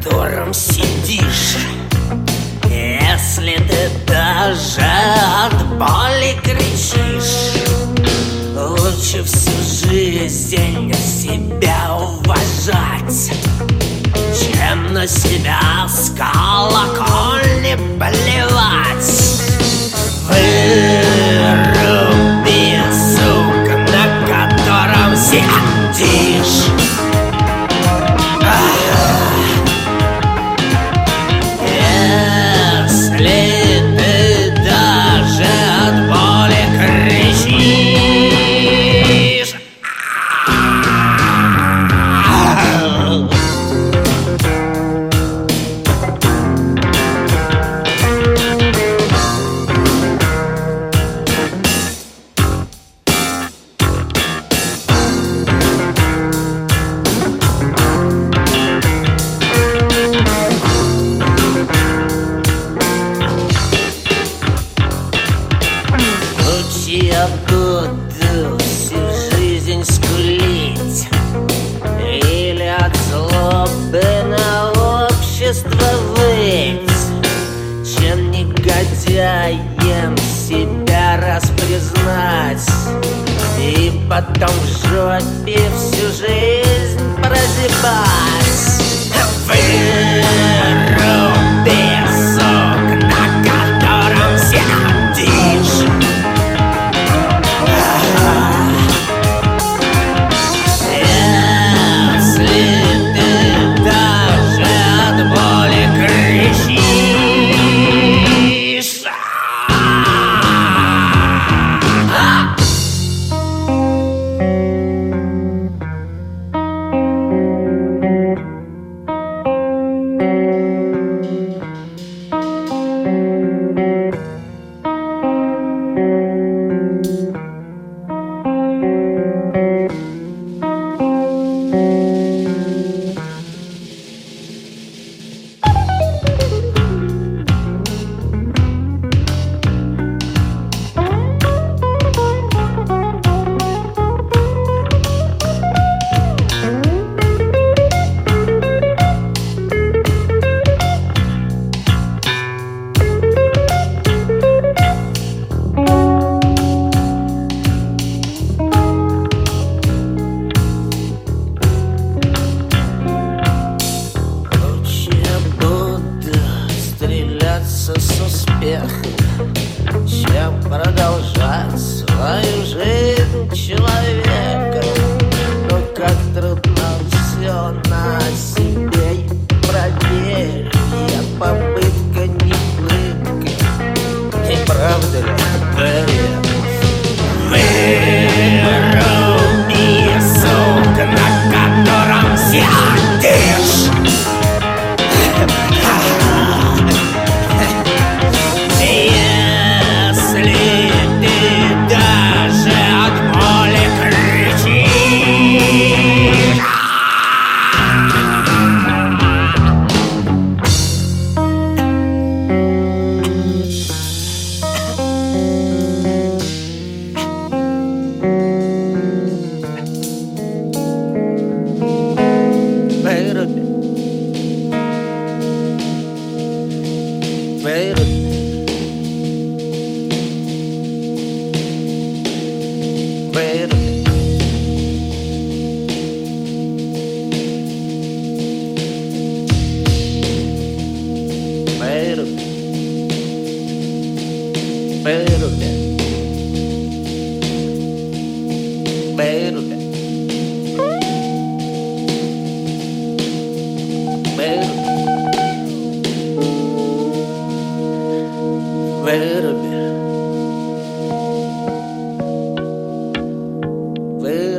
котором сидишь. Если ты даже от боли кричишь, лучше всю жизнь себя уважать, чем на себя с колокольни плевать. Выруби, сука, на котором сидишь. Если ты даже от боли кричишь. Я буду всю жизнь скулить или от злобы на общество выть, чем негодяем себя распризнать и потом в жопе всю жизнь прозябать. Выруби, сука, на котором сидишь. С успехом, чем продолжать свою жизнь человека. Но как трудно все на себе проверь. Я попытка не пытка. Не правда ли, Дарья? Выруби, сука, на котором сидишь. Выруби.